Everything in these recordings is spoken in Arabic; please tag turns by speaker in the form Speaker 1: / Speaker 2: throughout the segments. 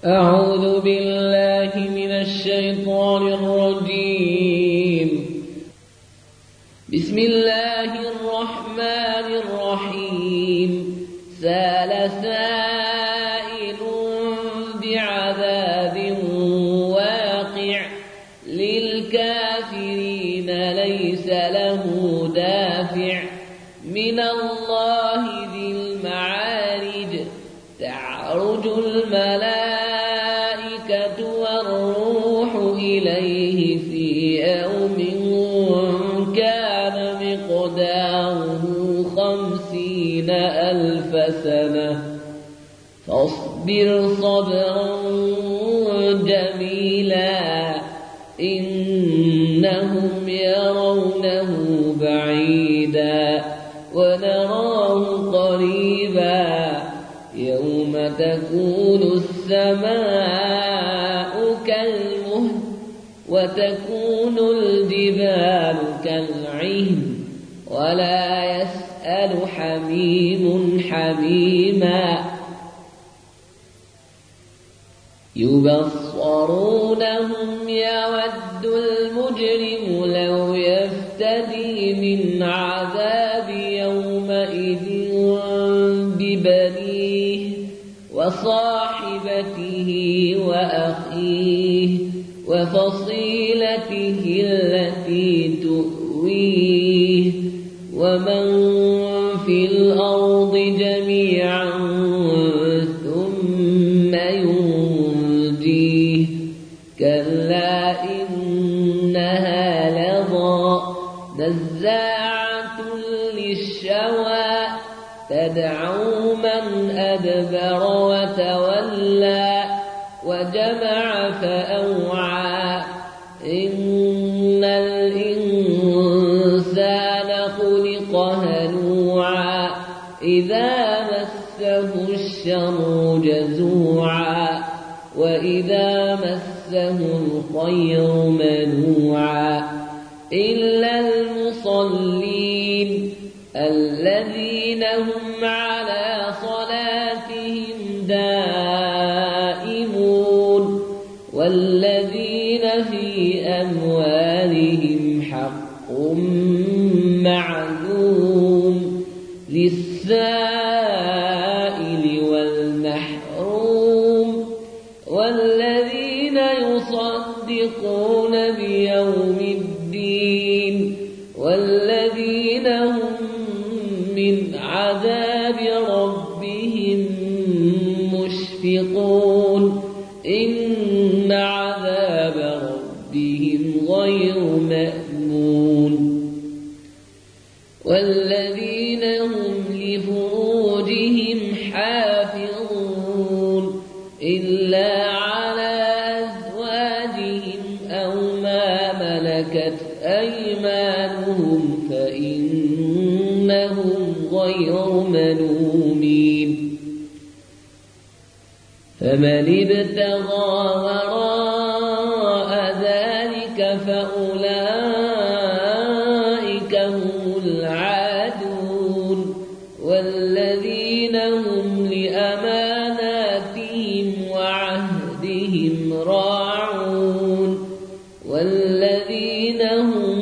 Speaker 1: أعوذ بالله من الشيطان الرجيم. بسم الله الرحمن الرحيم. سأل سائل بعذاب واقع للكافرين ليس له دافع من الله ذي المعارج. تعرج الملائكة والروح إليه في يوم كان مقداره 50,000 سنة فاصبر صبرا جميلا إنهم يرونه بعيدا ونراه قريبا يوم تكون السماء كالمهل وتكون الجبال كالعهن ولا يسأل حميم حميما. يبصرونهم يود المجرم لو يفتدي من عذاب يومئذ ببنيه وصاحبته وأخيه وفصيلته التي تؤويه ومن في الأرض جميعا ثم ينجيه كلا إنها لظى نزاعة للشوى تدعو من أدبر وتولى وجمع فأوعى إن الإنسان خلق هلوعا إذا مسه الشر جزوعا وإذا مسه الخير منوعا إلا المصلين الذين هم على صلاتهم دائمون والذين في أموالهم حق معلوم للسائل والمحروم والذين يصدقون بيوم الدين والذين هم من عذاب ربهم مشفقون إن عذاب ربهم غير مأمون والذين هم لفروجهم حافظون إلا على أزواجهم أو ما ملكت أيمانهم فإنهم غير ملومين فمن ابتغى وراء ذلك فأولئك هم العادون والذين هم لأماناتهم وعهدهم راعون والذين هم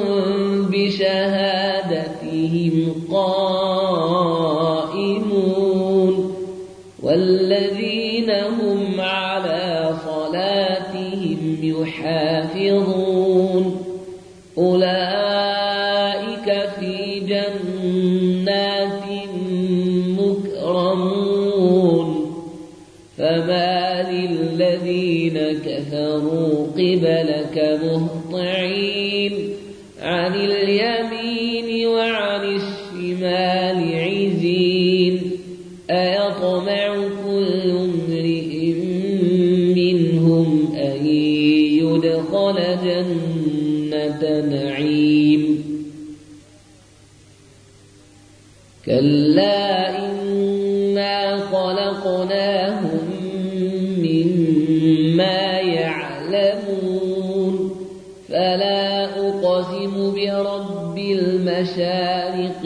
Speaker 1: بشهادتهم قائمون والذين هم على صلاتهم يحافظون أولئك في جنات مكرمون فما للذين كفروا قبلك مهطعين عن اليمين وعن الشمال عزين أيطمع كل امرئ منهم أن يدخل جنة نعيم كلا إنا خلقناهم مما يعلمون فلا أقسم برب المشارق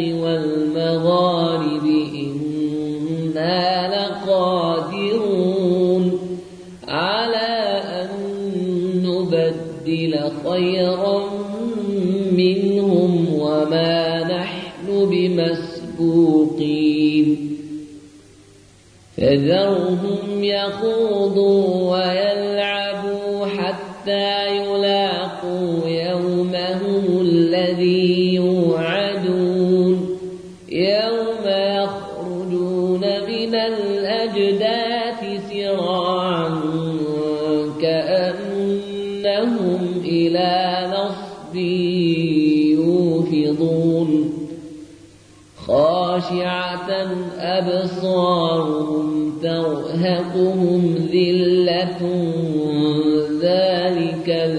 Speaker 1: والمغارب إنا لقادرون على أن نبدل خيرا منهم وما نحن بمسبوقين فذرهم يخوضوا ويلعبوا حتى يلاقوا يومهم الذي يوعدون يوم يخرجون من الأجداث سراعا كأنهم إلى نصب يوفضون خاشعة أبصارهم ترهقهم ذلة ذلك